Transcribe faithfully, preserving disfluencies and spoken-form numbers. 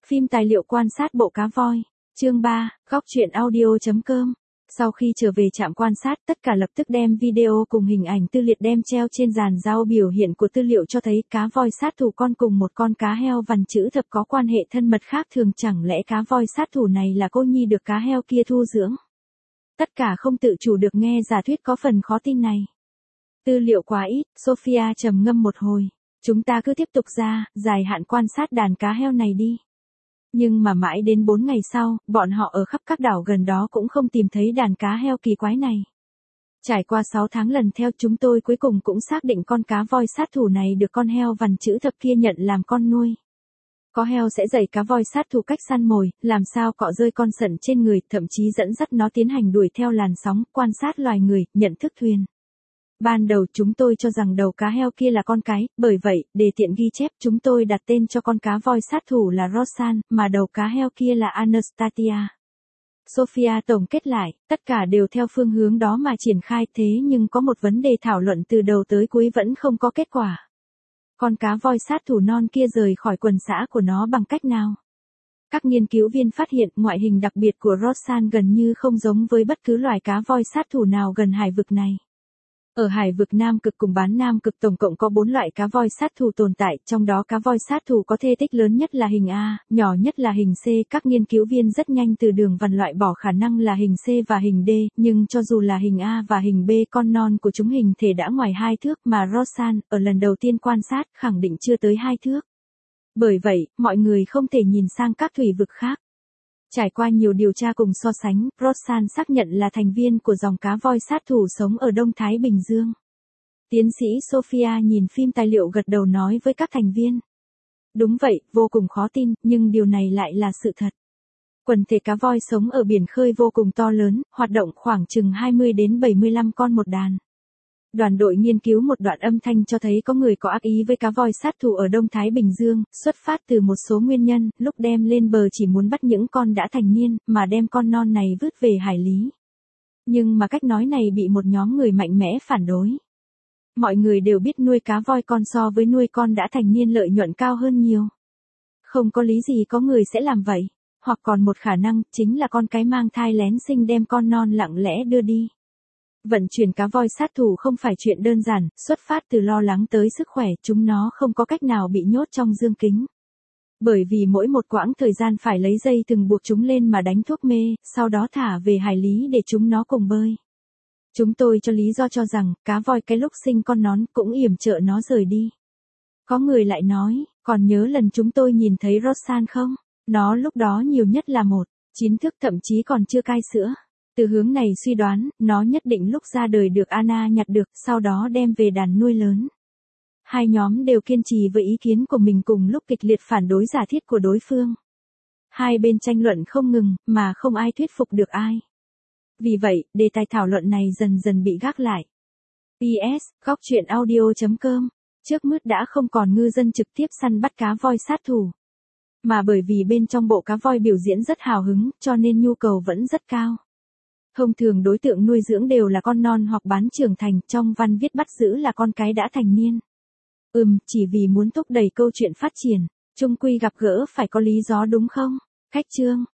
Phim tài liệu quan sát bộ cá voi. Chương ba, góc truyện audio.com. Sau khi trở về trạm quan sát, tất cả lập tức đem video cùng hình ảnh tư liệu đem treo trên dàn giao biểu hiện của tư liệu cho thấy cá voi sát thủ con cùng một con cá heo vằn chữ thập có quan hệ thân mật khác thường, chẳng lẽ cá voi sát thủ này là cô nhi được cá heo kia thu dưỡng. Tất cả không tự chủ được nghe giả thuyết có phần khó tin này. Tư liệu quá ít, Sophia trầm ngâm một hồi. Chúng ta cứ tiếp tục ra, dài hạn quan sát đàn cá heo này đi. Nhưng mà mãi đến bốn ngày sau, bọn họ ở khắp các đảo gần đó cũng không tìm thấy đàn cá heo kỳ quái này. Trải qua sáu tháng lần theo, chúng tôi cuối cùng cũng xác định con cá voi sát thủ này được con heo vằn chữ thập kia nhận làm con nuôi. Có heo sẽ dạy cá voi sát thủ cách săn mồi, làm sao cọ rơi con sẩn trên người, thậm chí dẫn dắt nó tiến hành đuổi theo làn sóng, quan sát loài người, nhận thức thuyền. Ban đầu chúng tôi cho rằng đầu cá heo kia là con cái, bởi vậy, để tiện ghi chép, chúng tôi đặt tên cho con cá voi sát thủ là Roxanne, mà đầu cá heo kia là Anastasia. Sophia tổng kết lại, tất cả đều theo phương hướng đó mà triển khai, thế nhưng có một vấn đề thảo luận từ đầu tới cuối vẫn không có kết quả. Con cá voi sát thủ non kia rời khỏi quần xã của nó bằng cách nào? Các nghiên cứu viên phát hiện ngoại hình đặc biệt của Roxanne gần như không giống với bất cứ loài cá voi sát thủ nào gần hải vực này. Ở hải vực Nam Cực cùng bán Nam Cực tổng cộng có bốn loại cá voi sát thủ tồn tại, trong đó cá voi sát thủ có thể tích lớn nhất là hình A, nhỏ nhất là hình C. Các nghiên cứu viên rất nhanh từ đường vằn loại bỏ khả năng là hình C và hình D, nhưng cho dù là hình A và hình B, con non của chúng hình thể đã ngoài hai thước mà Roxanne, ở lần đầu tiên quan sát, khẳng định chưa tới hai thước. Bởi vậy, mọi người không thể nhìn sang các thủy vực khác. Trải qua nhiều điều tra cùng so sánh, Roxanne xác nhận là thành viên của dòng cá voi sát thủ sống ở Đông Thái Bình Dương. Tiến sĩ Sophia nhìn phim tài liệu gật đầu nói với các thành viên. Đúng vậy, vô cùng khó tin, nhưng điều này lại là sự thật. Quần thể cá voi sống ở biển khơi vô cùng to lớn, hoạt động khoảng chừng hai mươi đến bảy mươi lăm con một đàn. Đoàn đội nghiên cứu một đoạn âm thanh cho thấy có người có ác ý với cá voi sát thủ ở Đông Thái Bình Dương, xuất phát từ một số nguyên nhân, lúc đem lên bờ chỉ muốn bắt những con đã thành niên, mà đem con non này vứt về hải lý. Nhưng mà cách nói này bị một nhóm người mạnh mẽ phản đối. Mọi người đều biết nuôi cá voi con so với nuôi con đã thành niên lợi nhuận cao hơn nhiều. Không có lý gì có người sẽ làm vậy, hoặc còn một khả năng, chính là con cái mang thai lén sinh đem con non lặng lẽ đưa đi. Vận chuyển cá voi sát thủ không phải chuyện đơn giản, xuất phát từ lo lắng tới sức khỏe, chúng nó không có cách nào bị nhốt trong dương kính. Bởi vì mỗi một quãng thời gian phải lấy dây thừng buộc chúng lên mà đánh thuốc mê, sau đó thả về hải lý để chúng nó cùng bơi. Chúng tôi cho lý do cho rằng, cá voi cái lúc sinh con nón cũng yểm trợ nó rời đi. Có người lại nói, còn nhớ lần chúng tôi nhìn thấy Roxanne không? Nó lúc đó nhiều nhất là một, chín thước, thậm chí còn chưa cai sữa. Từ hướng này suy đoán, nó nhất định lúc ra đời được Anna nhặt được, sau đó đem về đàn nuôi lớn. Hai nhóm đều kiên trì với ý kiến của mình cùng lúc kịch liệt phản đối giả thiết của đối phương. Hai bên tranh luận không ngừng, mà không ai thuyết phục được ai. Vì vậy, đề tài thảo luận này dần dần bị gác lại. pê ét, góc truyện audio.com. Trước mướt đã không còn ngư dân trực tiếp săn bắt cá voi sát thủ. Mà bởi vì bên trong bộ cá voi biểu diễn rất hào hứng, cho nên nhu cầu vẫn rất cao. Thông thường đối tượng nuôi dưỡng đều là con non hoặc bán trưởng thành, trong văn viết bắt giữ là con cái đã thành niên. Ừm, chỉ vì muốn thúc đẩy câu chuyện phát triển, chung quy gặp gỡ phải có lý do đúng không? Khách chương.